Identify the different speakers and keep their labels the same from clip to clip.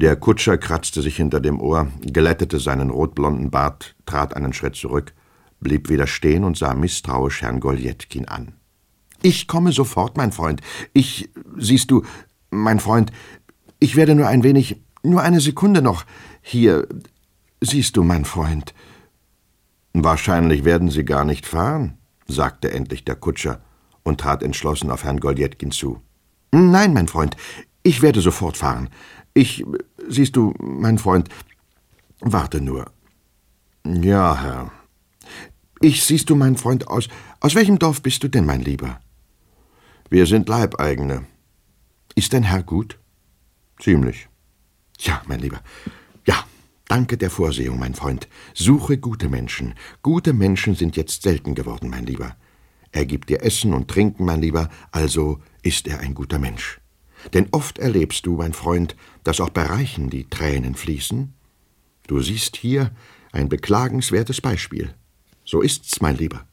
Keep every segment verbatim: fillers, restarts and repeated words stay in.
Speaker 1: Der Kutscher kratzte sich hinter dem Ohr, glättete seinen rotblonden Bart, trat einen Schritt zurück, blieb wieder stehen und sah misstrauisch Herrn Goljetkin an. »Ich komme sofort, mein Freund. Ich, siehst du, mein Freund, ich werde nur ein wenig, nur eine Sekunde noch hier, siehst du, mein Freund.« »Wahrscheinlich werden Sie gar nicht fahren«, sagte endlich der Kutscher und trat entschlossen auf Herrn Goljetkin zu. »Nein, mein Freund, ich werde sofort fahren. Ich, siehst du, mein Freund, warte nur.« »Ja, Herr. Ich, siehst du, mein Freund, aus, aus welchem Dorf bist du denn, mein Lieber?« »Wir sind Leibeigene.« »Ist dein Herr gut?« »Ziemlich.« »Ja, mein Lieber, ja, danke der Vorsehung, mein Freund. Suche gute Menschen. Gute Menschen sind jetzt selten geworden, mein Lieber. Er gibt dir Essen und Trinken, mein Lieber, also ist er ein guter Mensch. Denn oft erlebst du, mein Freund, dass auch bei Reichen die Tränen fließen. Du siehst hier ein beklagenswertes Beispiel. So ist's, mein Lieber.«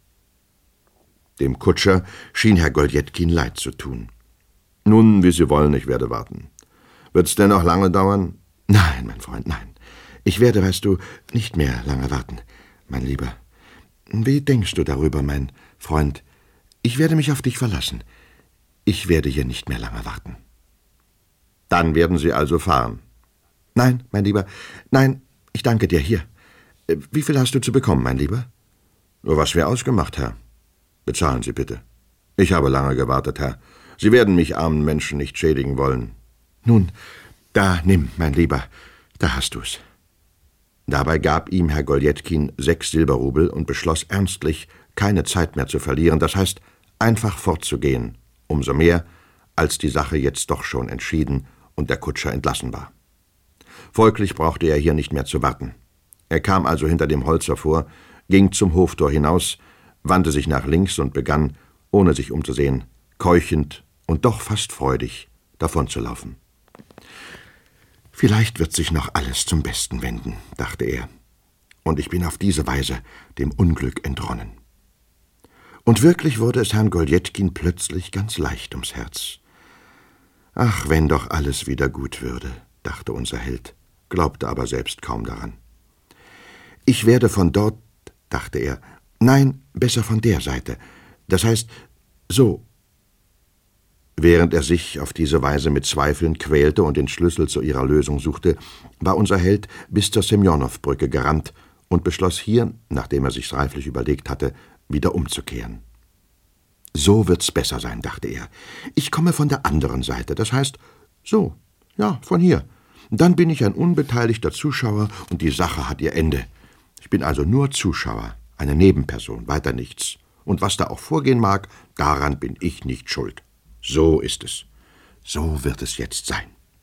Speaker 1: Dem Kutscher schien Herr Goljetkin leid zu tun. »Nun, wie Sie wollen, ich werde warten. Wird's denn noch lange dauern?« »Nein, mein Freund, nein. Ich werde, weißt du, nicht mehr lange warten, mein Lieber. Wie denkst du darüber, mein Freund? Ich werde mich auf dich verlassen. Ich werde hier nicht mehr lange warten.« »Dann werden Sie also fahren?« »Nein, mein Lieber, nein, ich danke dir, hier. Wie viel hast du zu bekommen, mein Lieber?« »Nur was wir ausgemacht, Herr. Bezahlen Sie bitte. Ich habe lange gewartet, Herr. Sie werden mich armen Menschen nicht schädigen wollen.« »Nun, da nimm, mein Lieber, da hast du's.« Dabei gab ihm Herr Goljetkin sechs Silberrubel und beschloss ernstlich, keine Zeit mehr zu verlieren, das heißt, einfach fortzugehen, umso mehr, als die Sache jetzt doch schon entschieden und der Kutscher entlassen war. Folglich brauchte er hier nicht mehr zu warten. Er kam also hinter dem Holz hervor, ging zum Hoftor hinaus, wandte sich nach links und begann, ohne sich umzusehen, keuchend und doch fast freudig, davonzulaufen. »Vielleicht wird sich noch alles zum Besten wenden«, dachte er, »und ich bin auf diese Weise dem Unglück entronnen.« Und wirklich wurde es Herrn Goljetkin plötzlich ganz leicht ums Herz. »Ach, wenn doch alles wieder gut würde«, dachte unser Held, glaubte aber selbst kaum daran. »Ich werde von dort«, dachte er, »nein, besser von der Seite, das heißt, so.« Während er sich auf diese Weise mit Zweifeln quälte und den Schlüssel zu ihrer Lösung suchte, war unser Held bis zur Semjonowbrücke gerannt und beschloss hier, nachdem er sich's reiflich überlegt hatte, wieder umzukehren. »So wird's besser sein«, dachte er. »Ich komme von der anderen Seite, das heißt, so, ja, von hier. Dann bin ich ein unbeteiligter Zuschauer und die Sache hat ihr Ende. Ich bin also nur Zuschauer, eine Nebenperson, weiter nichts. Und was da auch vorgehen mag, daran bin ich nicht schuld. So ist es. So wird es jetzt sein.«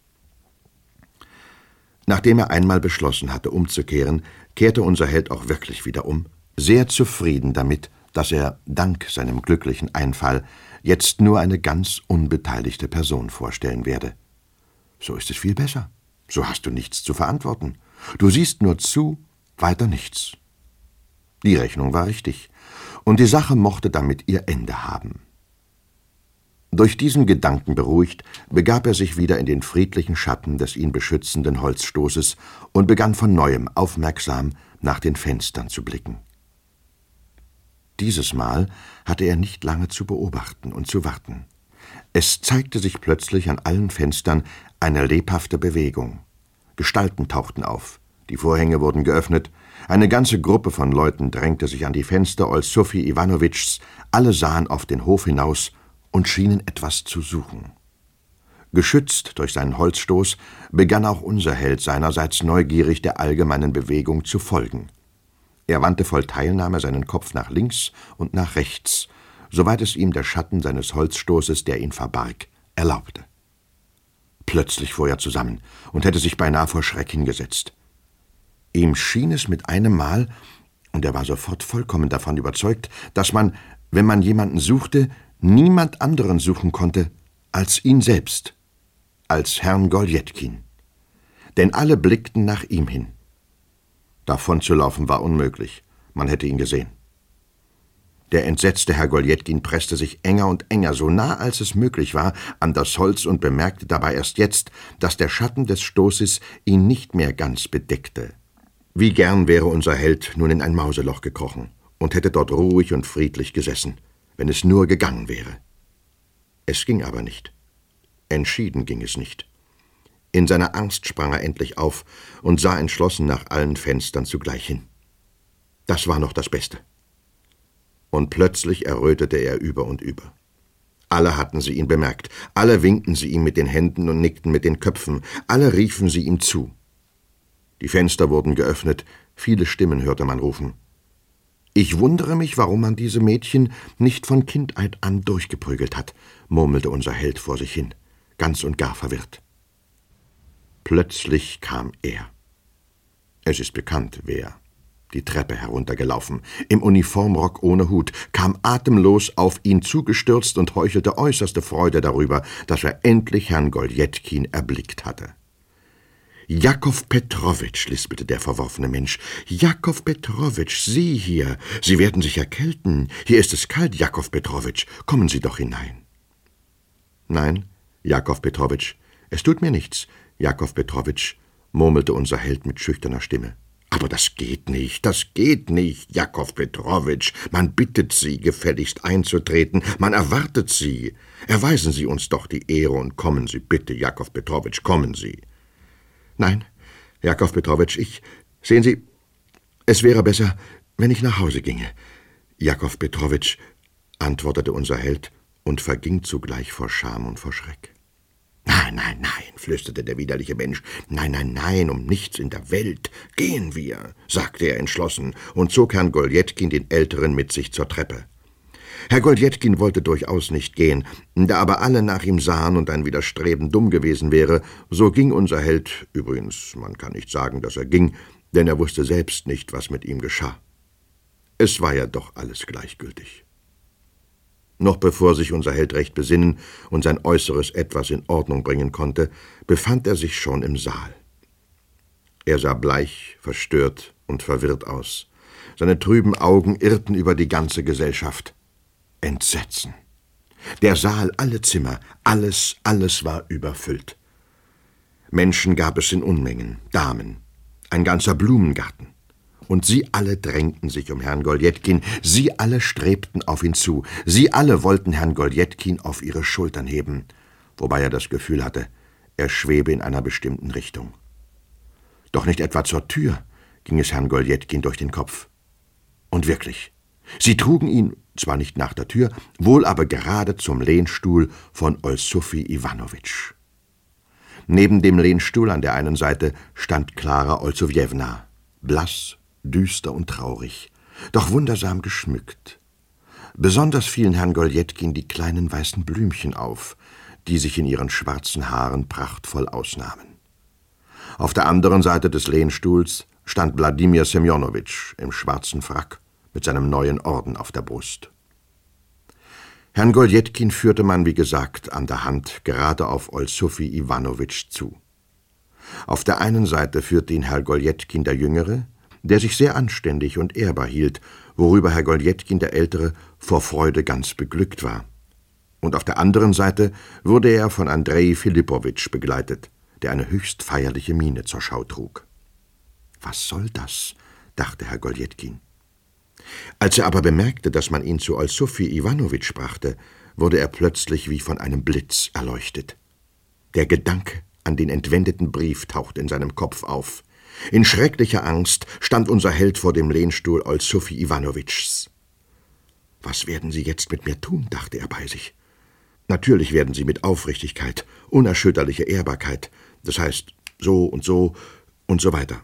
Speaker 1: Nachdem er einmal beschlossen hatte, umzukehren, kehrte unser Held auch wirklich wieder um, sehr zufrieden damit, dass er, dank seinem glücklichen Einfall, jetzt nur eine ganz unbeteiligte Person vorstellen werde. So ist es viel besser. So hast du nichts zu verantworten. Du siehst nur zu, weiter nichts. Die Rechnung war richtig, und die Sache mochte damit ihr Ende haben. Durch diesen Gedanken beruhigt, begab er sich wieder in den friedlichen Schatten des ihn beschützenden Holzstoßes und begann von Neuem aufmerksam nach den Fenstern zu blicken. Dieses Mal hatte er nicht lange zu beobachten und zu warten. Es zeigte sich plötzlich an allen Fenstern eine lebhafte Bewegung. Gestalten tauchten auf, die Vorhänge wurden geöffnet, eine ganze Gruppe von Leuten drängte sich an die Fenster Olsofij Iwanowitschs, alle sahen auf den Hof hinaus und schienen etwas zu suchen. Geschützt durch seinen Holzstoß begann auch unser Held seinerseits neugierig der allgemeinen Bewegung zu folgen. Er wandte voll Teilnahme seinen Kopf nach links und nach rechts, soweit es ihm der Schatten seines Holzstoßes, der ihn verbarg, erlaubte. Plötzlich fuhr er zusammen und hätte sich beinahe vor Schreck hingesetzt. Ihm schien es mit einem Mal, und er war sofort vollkommen davon überzeugt, dass man, wenn man jemanden suchte, niemand anderen suchen konnte als ihn selbst, als Herrn Goljetkin. Denn alle blickten nach ihm hin. Davon zu laufen war unmöglich, man hätte ihn gesehen. Der entsetzte Herr Goljetkin presste sich enger und enger, so nah als es möglich war, an das Holz und bemerkte dabei erst jetzt, dass der Schatten des Stoßes ihn nicht mehr ganz bedeckte. Wie gern wäre unser Held nun in ein Mauseloch gekrochen und hätte dort ruhig und friedlich gesessen, wenn es nur gegangen wäre. Es ging aber nicht. Entschieden ging es nicht. In seiner Angst sprang er endlich auf und sah entschlossen nach allen Fenstern zugleich hin. Das war noch das Beste. Und plötzlich errötete er über und über. Alle hatten sie ihn bemerkt, alle winkten sie ihm mit den Händen und nickten mit den Köpfen, alle riefen sie ihm zu. Die Fenster wurden geöffnet, viele Stimmen hörte man rufen. »Ich wundere mich, warum man diese Mädchen nicht von Kindheit an durchgeprügelt hat«, murmelte unser Held vor sich hin, ganz und gar verwirrt. Plötzlich kam er. Es ist bekannt, wer. Die Treppe heruntergelaufen, im Uniformrock ohne Hut, kam atemlos auf ihn zugestürzt und heuchelte äußerste Freude darüber, dass er endlich Herrn Goljetkin erblickt hatte. »Jakow Petrowitsch«, lispelte der verworfene Mensch, »Jakow Petrowitsch, Sie hier, Sie werden sich erkälten. Hier ist es kalt, Jakow Petrowitsch, kommen Sie doch hinein.« »Nein, Jakow Petrowitsch, es tut mir nichts, Jakow Petrowitsch«, murmelte unser Held mit schüchterner Stimme. »Aber das geht nicht, das geht nicht, Jakow Petrowitsch. Man bittet Sie, gefälligst einzutreten, man erwartet Sie. Erweisen Sie uns doch die Ehre und kommen Sie bitte, Jakow Petrowitsch, kommen Sie.« »Nein, Jakow Petrowitsch, ich, sehen Sie, es wäre besser, wenn ich nach Hause ginge.« »Jakow Petrowitsch«, antwortete unser Held und verging zugleich vor Scham und vor Schreck. »Nein, nein, nein«, flüsterte der widerliche Mensch, »nein, nein, nein, um nichts in der Welt. Gehen wir«, sagte er entschlossen und zog Herrn Goljetkin den Älteren mit sich zur Treppe. Herr Goljetkin wollte durchaus nicht gehen, da aber alle nach ihm sahen und ein Widerstreben dumm gewesen wäre, so ging unser Held, übrigens, man kann nicht sagen, dass er ging, denn er wusste selbst nicht, was mit ihm geschah. Es war ja doch alles gleichgültig. Noch bevor sich unser Held recht besinnen und sein Äußeres etwas in Ordnung bringen konnte, befand er sich schon im Saal. Er sah bleich, verstört und verwirrt aus. Seine trüben Augen irrten über die ganze Gesellschaft. Entsetzen. Der Saal, alle Zimmer, alles, alles war überfüllt. Menschen gab es in Unmengen, Damen, ein ganzer Blumengarten. Und sie alle drängten sich um Herrn Goljetkin, sie alle strebten auf ihn zu, sie alle wollten Herrn Goljetkin auf ihre Schultern heben, wobei er das Gefühl hatte, er schwebe in einer bestimmten Richtung. Doch nicht etwa zur Tür ging es Herrn Goljetkin durch den Kopf. Und wirklich, sie trugen ihn, zwar nicht nach der Tür, wohl aber gerade zum Lehnstuhl von Olsufi Iwanowitsch. Neben dem Lehnstuhl an der einen Seite stand Klara Olsowjewna, blass, düster und traurig, doch wundersam geschmückt. Besonders fielen Herrn Goljetkin die kleinen weißen Blümchen auf, die sich in ihren schwarzen Haaren prachtvoll ausnahmen. Auf der anderen Seite des Lehnstuhls stand Wladimir Semjonowitsch im schwarzen Frack mit seinem neuen Orden auf der Brust. Herrn Goljetkin führte man, wie gesagt, an der Hand gerade auf Olsufi Iwanowitsch zu. Auf der einen Seite führte ihn Herr Goljetkin der Jüngere, der sich sehr anständig und ehrbar hielt, worüber Herr Goljetkin der Ältere vor Freude ganz beglückt war. Und auf der anderen Seite wurde er von Andrei Philippowitsch begleitet, der eine höchst feierliche Miene zur Schau trug. »Was soll das?« dachte Herr Goljetkin. Als er aber bemerkte, dass man ihn zu Olsufi Iwanowitsch brachte, wurde er plötzlich wie von einem Blitz erleuchtet. Der Gedanke an den entwendeten Brief tauchte in seinem Kopf auf. In schrecklicher Angst stand unser Held vor dem Lehnstuhl Olsufi Iwanowitschs. »Was werden Sie jetzt mit mir tun?« dachte er bei sich. »Natürlich werden Sie mit Aufrichtigkeit, unerschütterlicher Ehrbarkeit, das heißt so und so und so weiter.«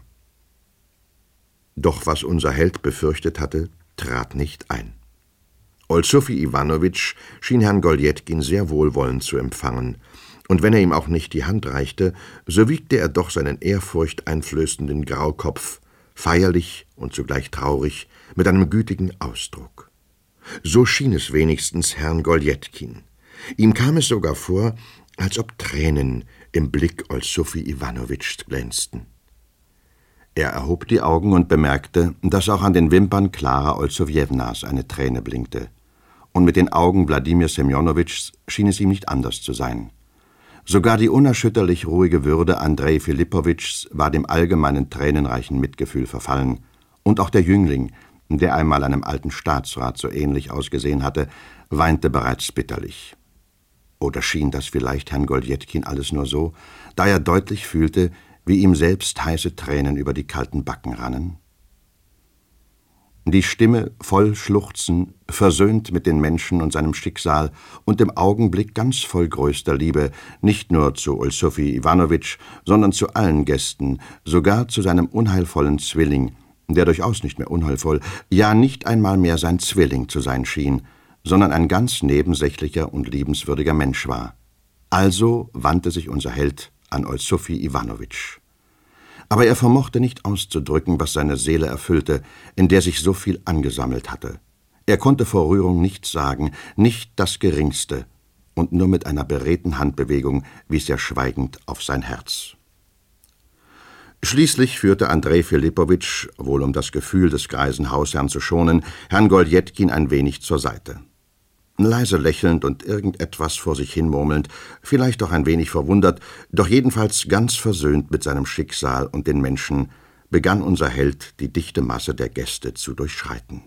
Speaker 1: Doch was unser Held befürchtet hatte, trat nicht ein. Olsufi Iwanowitsch schien Herrn Goljetkin sehr wohlwollend zu empfangen, und wenn er ihm auch nicht die Hand reichte, so wiegte er doch seinen ehrfurchteinflößenden Graukopf, feierlich und zugleich traurig, mit einem gütigen Ausdruck. So schien es wenigstens Herrn Goljetkin. Ihm kam es sogar vor, als ob Tränen im Blick Olsufi Iwanowitschs glänzten. Er erhob die Augen und bemerkte, dass auch an den Wimpern Klara Olsowjewnas eine Träne blinkte. Und mit den Augen Wladimir Semjonowitschs schien es ihm nicht anders zu sein. Sogar die unerschütterlich ruhige Würde Andrej Filippowitschs war dem allgemeinen tränenreichen Mitgefühl verfallen. Und auch der Jüngling, der einmal einem alten Staatsrat so ähnlich ausgesehen hatte, weinte bereits bitterlich. Oder schien das vielleicht Herrn Goljetkin alles nur so, da er deutlich fühlte, wie ihm selbst heiße Tränen über die kalten Backen rannen? Die Stimme, voll Schluchzen, versöhnt mit den Menschen und seinem Schicksal und im Augenblick ganz voll größter Liebe, nicht nur zu Olsofij Iwanowitsch, sondern zu allen Gästen, sogar zu seinem unheilvollen Zwilling, der durchaus nicht mehr unheilvoll, ja nicht einmal mehr sein Zwilling zu sein schien, sondern ein ganz nebensächlicher und liebenswürdiger Mensch war. Also wandte sich unser Held an Olsofij Iwanowitsch. Aber er vermochte nicht auszudrücken, was seine Seele erfüllte, in der sich so viel angesammelt hatte. Er konnte vor Rührung nichts sagen, nicht das Geringste, und nur mit einer beredten Handbewegung wies er schweigend auf sein Herz. Schließlich führte Andrej Filippowitsch, wohl um das Gefühl des greisen Hausherrn zu schonen, Herrn Goljetkin ein wenig zur Seite. Leise lächelnd und irgendetwas vor sich hinmurmelnd, vielleicht auch ein wenig verwundert, doch jedenfalls ganz versöhnt mit seinem Schicksal und den Menschen, begann unser Held, die dichte Masse der Gäste zu durchschreiten.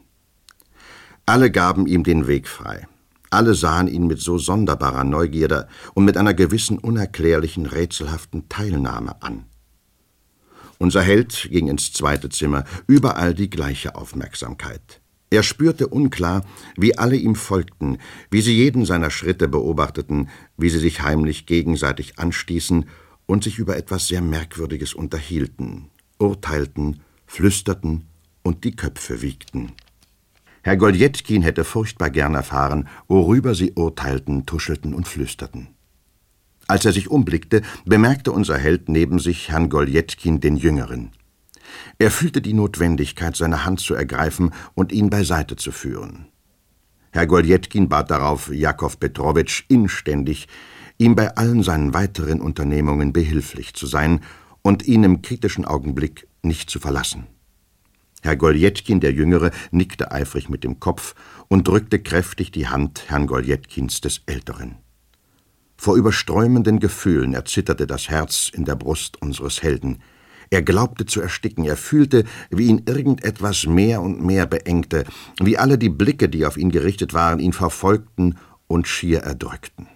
Speaker 1: Alle gaben ihm den Weg frei. Alle sahen ihn mit so sonderbarer Neugierde und mit einer gewissen unerklärlichen, rätselhaften Teilnahme an. Unser Held ging ins zweite Zimmer, überall die gleiche Aufmerksamkeit. Er spürte unklar, wie alle ihm folgten, wie sie jeden seiner Schritte beobachteten, wie sie sich heimlich gegenseitig anstießen und sich über etwas sehr Merkwürdiges unterhielten, urteilten, flüsterten und die Köpfe wiegten. Herr Goljetkin hätte furchtbar gern erfahren, worüber sie urteilten, tuschelten und flüsterten. Als er sich umblickte, bemerkte unser Held neben sich Herrn Goljetkin den Jüngeren. Er fühlte die Notwendigkeit, seine Hand zu ergreifen und ihn beiseite zu führen. Herr Goljetkin bat darauf Jakow Petrowitsch inständig, ihm bei allen seinen weiteren Unternehmungen behilflich zu sein und ihn im kritischen Augenblick nicht zu verlassen. Herr Goljetkin, der Jüngere, nickte eifrig mit dem Kopf und drückte kräftig die Hand Herrn Goljetkins des Älteren. Vor überströmenden Gefühlen erzitterte das Herz in der Brust unseres Helden. Er glaubte zu ersticken, er fühlte, wie ihn irgendetwas mehr und mehr beengte, wie alle die Blicke, die auf ihn gerichtet waren, ihn verfolgten und schier erdrückten.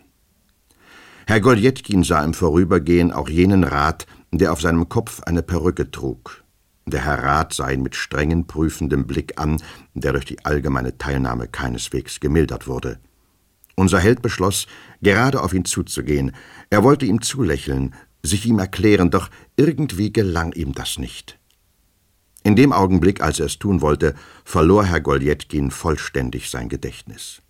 Speaker 1: Herr Goljetkin sah im Vorübergehen auch jenen Rat, der auf seinem Kopf eine Perücke trug. Der Herr Rat sah ihn mit strengen, prüfendem Blick an, der durch die allgemeine Teilnahme keineswegs gemildert wurde. Unser Held beschloss, gerade auf ihn zuzugehen. Er wollte ihm zulächeln, sich ihm erklären, doch irgendwie gelang ihm das nicht. In dem Augenblick, als er es tun wollte, verlor Herr Goljetkin vollständig sein Gedächtnis.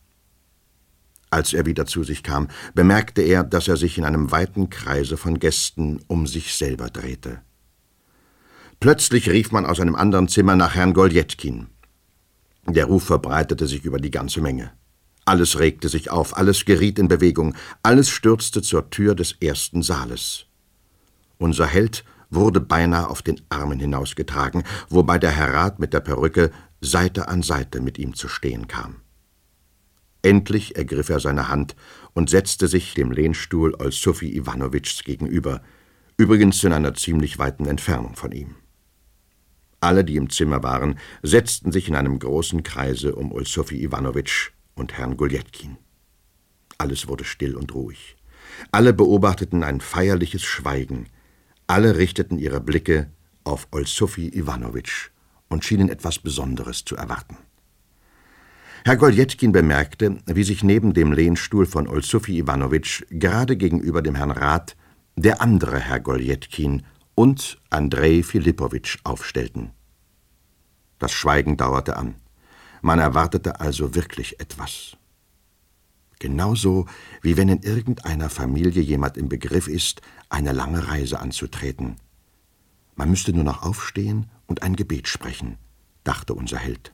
Speaker 1: Als er wieder zu sich kam, bemerkte er, dass er sich in einem weiten Kreise von Gästen um sich selber drehte. Plötzlich rief man aus einem anderen Zimmer nach Herrn Goljetkin. Der Ruf verbreitete sich über die ganze Menge. Alles regte sich auf, alles geriet in Bewegung, alles stürzte zur Tür des ersten Saales. Unser Held wurde beinahe auf den Armen hinausgetragen, wobei der Herr Rat mit der Perücke Seite an Seite mit ihm zu stehen kam. Endlich ergriff er seine Hand und setzte sich dem Lehnstuhl Olsofij Iwanowitschs gegenüber, übrigens in einer ziemlich weiten Entfernung von ihm. Alle, die im Zimmer waren, setzten sich in einem großen Kreise um Olsofij Iwanowitsch und Herrn Goljetkin. Alles wurde still und ruhig. Alle beobachteten ein feierliches Schweigen. Alle richteten ihre Blicke auf Olsofij Iwanowitsch und schienen etwas Besonderes zu erwarten. Herr Goljetkin bemerkte, wie sich neben dem Lehnstuhl von Olsofij Iwanowitsch gerade gegenüber dem Herrn Rat der andere Herr Goljetkin und Andrej Filippowitsch aufstellten. Das Schweigen dauerte an. Man erwartete also wirklich etwas. Genauso, wie wenn in irgendeiner Familie jemand im Begriff ist, eine lange Reise anzutreten. Man müsste nur noch aufstehen und ein Gebet sprechen, dachte unser Held.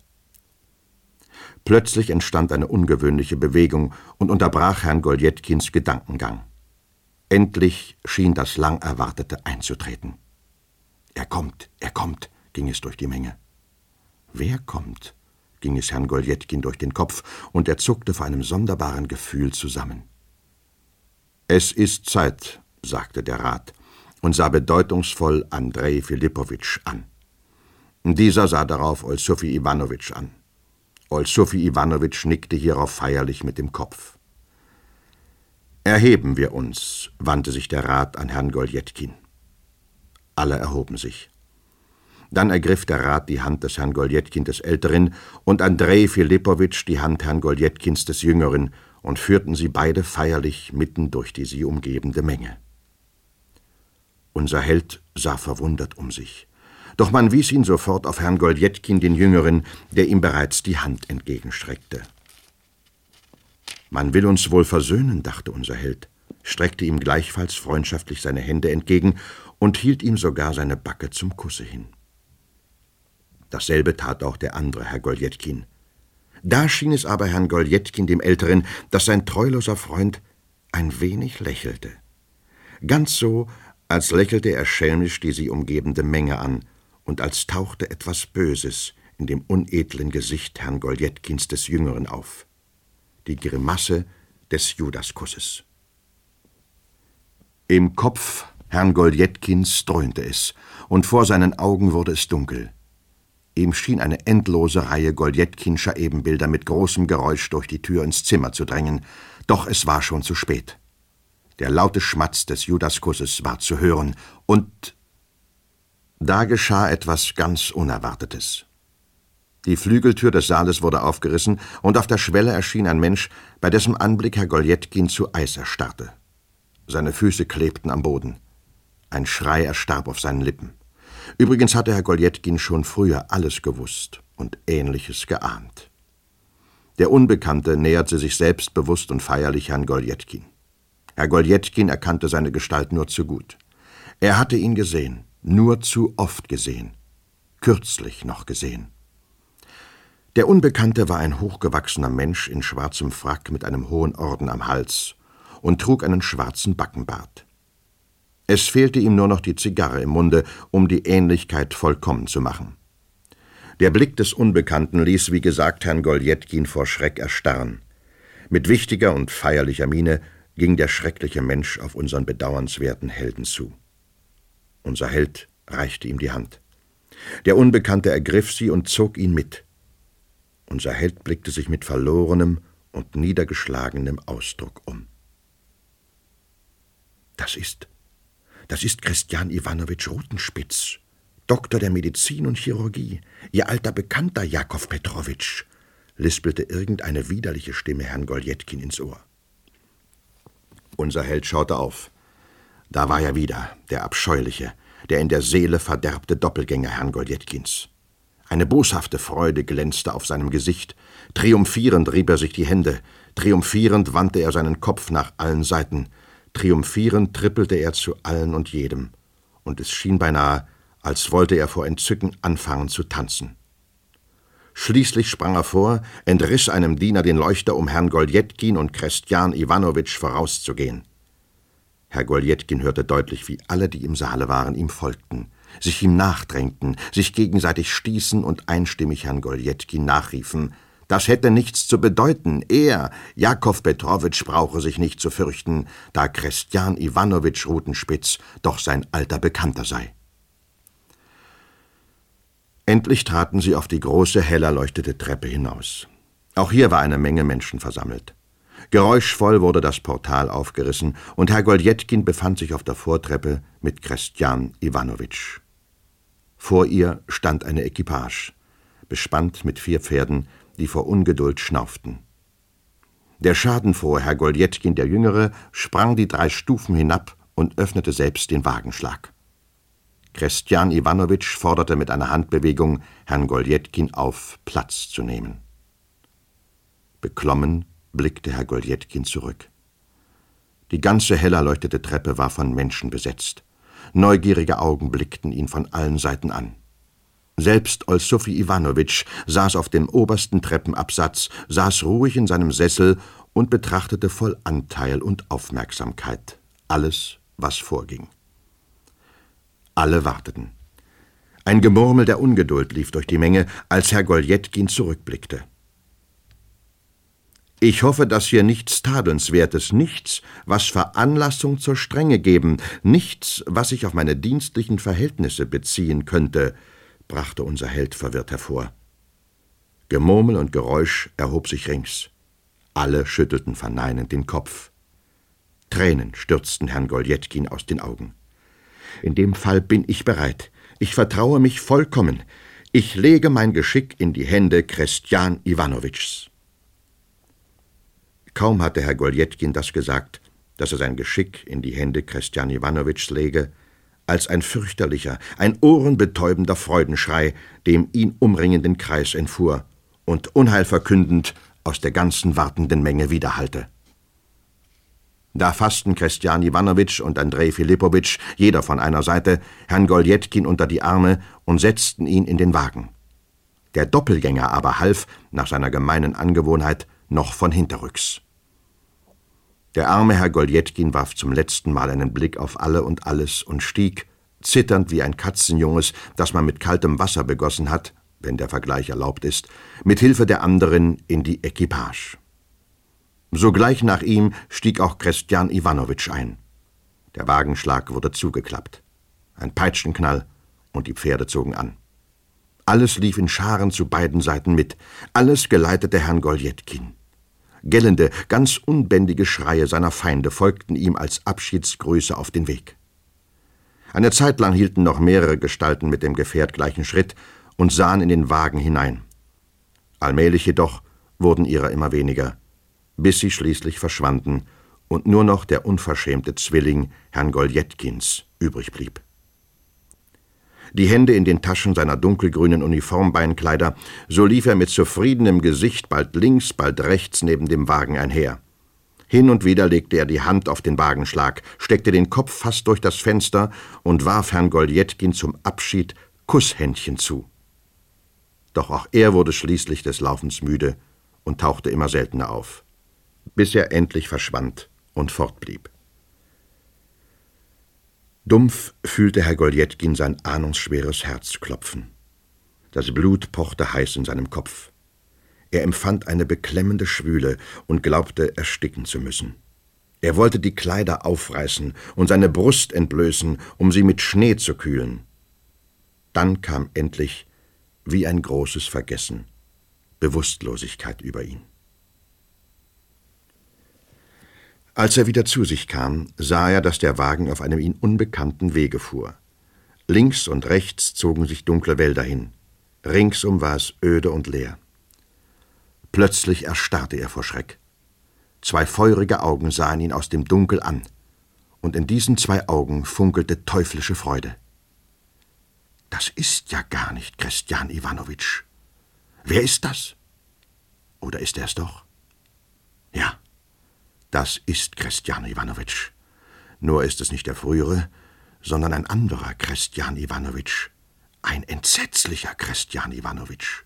Speaker 1: Plötzlich entstand eine ungewöhnliche Bewegung und unterbrach Herrn Goljetkins Gedankengang. Endlich schien das lang Erwartete einzutreten. Er kommt, er kommt, ging es durch die Menge. Wer kommt? Ging es Herrn Goljetkin durch den Kopf, und er zuckte vor einem sonderbaren Gefühl zusammen. »Es ist Zeit«, sagte der Rat und sah bedeutungsvoll Andrej Philippowitsch an. Dieser sah darauf Olsufi Iwanowitsch an. Olsufi Iwanowitsch nickte hierauf feierlich mit dem Kopf. »Erheben wir uns«, wandte sich der Rat an Herrn Goljetkin. Alle erhoben sich. Dann ergriff der Rat die Hand des Herrn Goljetkin des Älteren und Andrej Philippowitsch die Hand Herrn Goljetkins des Jüngeren und führten sie beide feierlich mitten durch die sie umgebende Menge. Unser Held sah verwundert um sich. Doch man wies ihn sofort auf Herrn Goljetkin den Jüngeren, der ihm bereits die Hand entgegenstreckte. »Man will uns wohl versöhnen«, dachte unser Held, streckte ihm gleichfalls freundschaftlich seine Hände entgegen und hielt ihm sogar seine Backe zum Kusse hin. Dasselbe tat auch der andere Herr Goljetkin. Da schien es aber Herrn Goljetkin dem Älteren, dass sein treuloser Freund ein wenig lächelte. Ganz so, als lächelte er schelmisch die sie umgebende Menge an und als tauchte etwas Böses in dem unedlen Gesicht Herrn Goljetkins des Jüngeren auf. Die Grimasse des Judaskusses. Im Kopf Herrn Goljetkins dröhnte es, und vor seinen Augen wurde es dunkel. Ihm schien eine endlose Reihe Goljetkinscher Ebenbilder mit großem Geräusch durch die Tür ins Zimmer zu drängen, doch es war schon zu spät. Der laute Schmatz des Judaskusses war zu hören, und da geschah etwas ganz Unerwartetes. Die Flügeltür des Saales wurde aufgerissen, und auf der Schwelle erschien ein Mensch, bei dessen Anblick Herr Goljetkin zu Eis erstarrte. Seine Füße klebten am Boden. Ein Schrei erstarb auf seinen Lippen. Übrigens hatte Herr Goljetkin schon früher alles gewusst und Ähnliches geahnt. Der Unbekannte näherte sich selbstbewusst und feierlich Herrn Goljetkin. Herr Goljetkin erkannte seine Gestalt nur zu gut. Er hatte ihn gesehen, nur zu oft gesehen, kürzlich noch gesehen. Der Unbekannte war ein hochgewachsener Mensch in schwarzem Frack mit einem hohen Orden am Hals und trug einen schwarzen Backenbart. Es fehlte ihm nur noch die Zigarre im Munde, um die Ähnlichkeit vollkommen zu machen. Der Blick des Unbekannten ließ, wie gesagt, Herrn Goljetkin vor Schreck erstarren. Mit wichtiger und feierlicher Miene ging der schreckliche Mensch auf unseren bedauernswerten Helden zu. Unser Held reichte ihm die Hand. Der Unbekannte ergriff sie und zog ihn mit. Unser Held blickte sich mit verlorenem und niedergeschlagenem Ausdruck um. Das ist... Das ist Christian Iwanowitsch Rutenspitz, Doktor der Medizin und Chirurgie, Ihr alter Bekannter Jakow Petrowitsch, lispelte irgendeine widerliche Stimme Herrn Goljetkin ins Ohr. Unser Held schaute auf. Da war er wieder, der abscheuliche, der in der Seele verderbte Doppelgänger Herrn Goljetkins. Eine boshafte Freude glänzte auf seinem Gesicht. Triumphierend rieb er sich die Hände, triumphierend wandte er seinen Kopf nach allen Seiten. Triumphierend trippelte er zu allen und jedem, und es schien beinahe, als wollte er vor Entzücken anfangen zu tanzen. Schließlich sprang er vor, entriss einem Diener den Leuchter, um Herrn Goljetkin und Christian Iwanowitsch vorauszugehen. Herr Goljetkin hörte deutlich, wie alle, die im Saale waren, ihm folgten, sich ihm nachdrängten, sich gegenseitig stießen und einstimmig Herrn Goljetkin nachriefen: Das hätte nichts zu bedeuten. Er, Jakow Petrowitsch, brauche sich nicht zu fürchten, da Christian Iwanowitsch Rutenspitz doch sein alter Bekannter sei. Endlich traten sie auf die große, hell erleuchtete Treppe hinaus. Auch hier war eine Menge Menschen versammelt. Geräuschvoll wurde das Portal aufgerissen, und Herr Goljetkin befand sich auf der Vortreppe mit Christian Iwanowitsch. Vor ihr stand eine Equipage, bespannt mit vier Pferden, die vor Ungeduld schnauften. Der schadenfrohe Herr Goljetkin der Jüngere sprang die drei Stufen hinab und öffnete selbst den Wagenschlag. Christian Iwanowitsch forderte mit einer Handbewegung Herrn Goljetkin auf, Platz zu nehmen. Beklommen blickte Herr Goljetkin zurück. Die ganze hell erleuchtete Treppe war von Menschen besetzt. Neugierige Augen blickten ihn von allen Seiten an. Selbst Olsufi Iwanowitsch saß auf dem obersten Treppenabsatz, saß ruhig in seinem Sessel und betrachtete voll Anteil und Aufmerksamkeit alles, was vorging. Alle warteten. Ein Gemurmel der Ungeduld lief durch die Menge, als Herr Goljetkin zurückblickte. »Ich hoffe, dass hier nichts Tadelnswertes, nichts, was Veranlassung zur Strenge geben, nichts, was sich auf meine dienstlichen Verhältnisse beziehen könnte«, brachte unser Held verwirrt hervor. Gemurmel und Geräusch erhob sich rings. Alle schüttelten verneinend den Kopf. Tränen stürzten Herrn Goljetkin aus den Augen. »In dem Fall bin ich bereit. Ich vertraue mich vollkommen. Ich lege mein Geschick in die Hände Christian Iwanowitschs.« Kaum hatte Herr Goljetkin das gesagt, dass er sein Geschick in die Hände Christian Iwanowitschs lege, als ein fürchterlicher, ein ohrenbetäubender Freudenschrei dem ihn umringenden Kreis entfuhr und unheilverkündend aus der ganzen wartenden Menge widerhallte. Da fassten Christian Iwanowitsch und Andrej Filipowitsch, jeder von einer Seite, Herrn Goljetkin unter die Arme und setzten ihn in den Wagen. Der Doppelgänger aber half, nach seiner gemeinen Angewohnheit, noch von hinterrücks. Der arme Herr Goljetkin warf zum letzten Mal einen Blick auf alle und alles und stieg, zitternd wie ein Katzenjunges, das man mit kaltem Wasser begossen hat, wenn der Vergleich erlaubt ist, mit Hilfe der anderen in die Equipage. Sogleich nach ihm stieg auch Christian Iwanowitsch ein. Der Wagenschlag wurde zugeklappt. Ein Peitschenknall und die Pferde zogen an. Alles lief in Scharen zu beiden Seiten mit. Alles geleitete Herrn Goljetkin. Gellende, ganz unbändige Schreie seiner Feinde folgten ihm als Abschiedsgrüße auf den Weg. Eine Zeit lang hielten noch mehrere Gestalten mit dem Gefährt gleichen Schritt und sahen in den Wagen hinein. Allmählich jedoch wurden ihrer immer weniger, bis sie schließlich verschwanden und nur noch der unverschämte Zwilling Herrn Goljetkins übrig blieb. Die Hände in den Taschen seiner dunkelgrünen Uniformbeinkleider, so lief er mit zufriedenem Gesicht bald links, bald rechts neben dem Wagen einher. Hin und wieder legte er die Hand auf den Wagenschlag, steckte den Kopf fast durch das Fenster und warf Herrn Goljetkin zum Abschied Kusshändchen zu. Doch auch er wurde schließlich des Laufens müde und tauchte immer seltener auf, bis er endlich verschwand und fortblieb. Dumpf fühlte Herr Goljetkin sein ahnungsschweres Herz klopfen. Das Blut pochte heiß in seinem Kopf. Er empfand eine beklemmende Schwüle und glaubte, ersticken zu müssen. Er wollte die Kleider aufreißen und seine Brust entblößen, um sie mit Schnee zu kühlen. Dann kam endlich, wie ein großes Vergessen, Bewusstlosigkeit über ihn. Als er wieder zu sich kam, sah er, dass der Wagen auf einem ihm unbekannten Wege fuhr. Links und rechts zogen sich dunkle Wälder hin. Ringsum war es öde und leer. Plötzlich erstarrte er vor Schreck. Zwei feurige Augen sahen ihn aus dem Dunkel an, und in diesen zwei Augen funkelte teuflische Freude. »Das ist ja gar nicht Christian Iwanowitsch. Wer ist das? Oder ist er es doch? Ja, das ist Christian Iwanowitsch. Nur ist es nicht der frühere, sondern ein anderer Christian Iwanowitsch. Ein entsetzlicher Christian Iwanowitsch.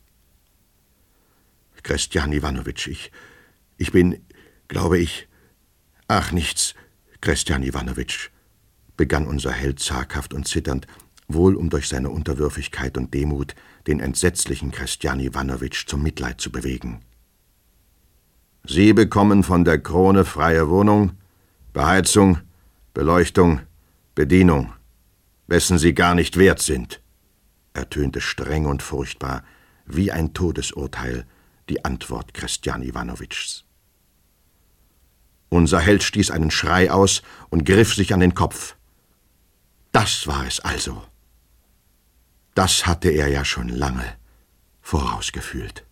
Speaker 1: Christian Iwanowitsch, ich, ich bin, glaube ich, ach nichts, Christian Iwanowitsch«, begann unser Held zaghaft und zitternd, wohl um durch seine Unterwürfigkeit und Demut den entsetzlichen Christian Iwanowitsch zum Mitleid zu bewegen. »Sie bekommen von der Krone freie Wohnung, Beheizung, Beleuchtung, Bedienung, wessen Sie gar nicht wert sind«, ertönte streng und furchtbar, wie ein Todesurteil, die Antwort Christian Iwanowitschs. Unser Held stieß einen Schrei aus und griff sich an den Kopf. Das war es also. Das hatte er ja schon lange vorausgefühlt.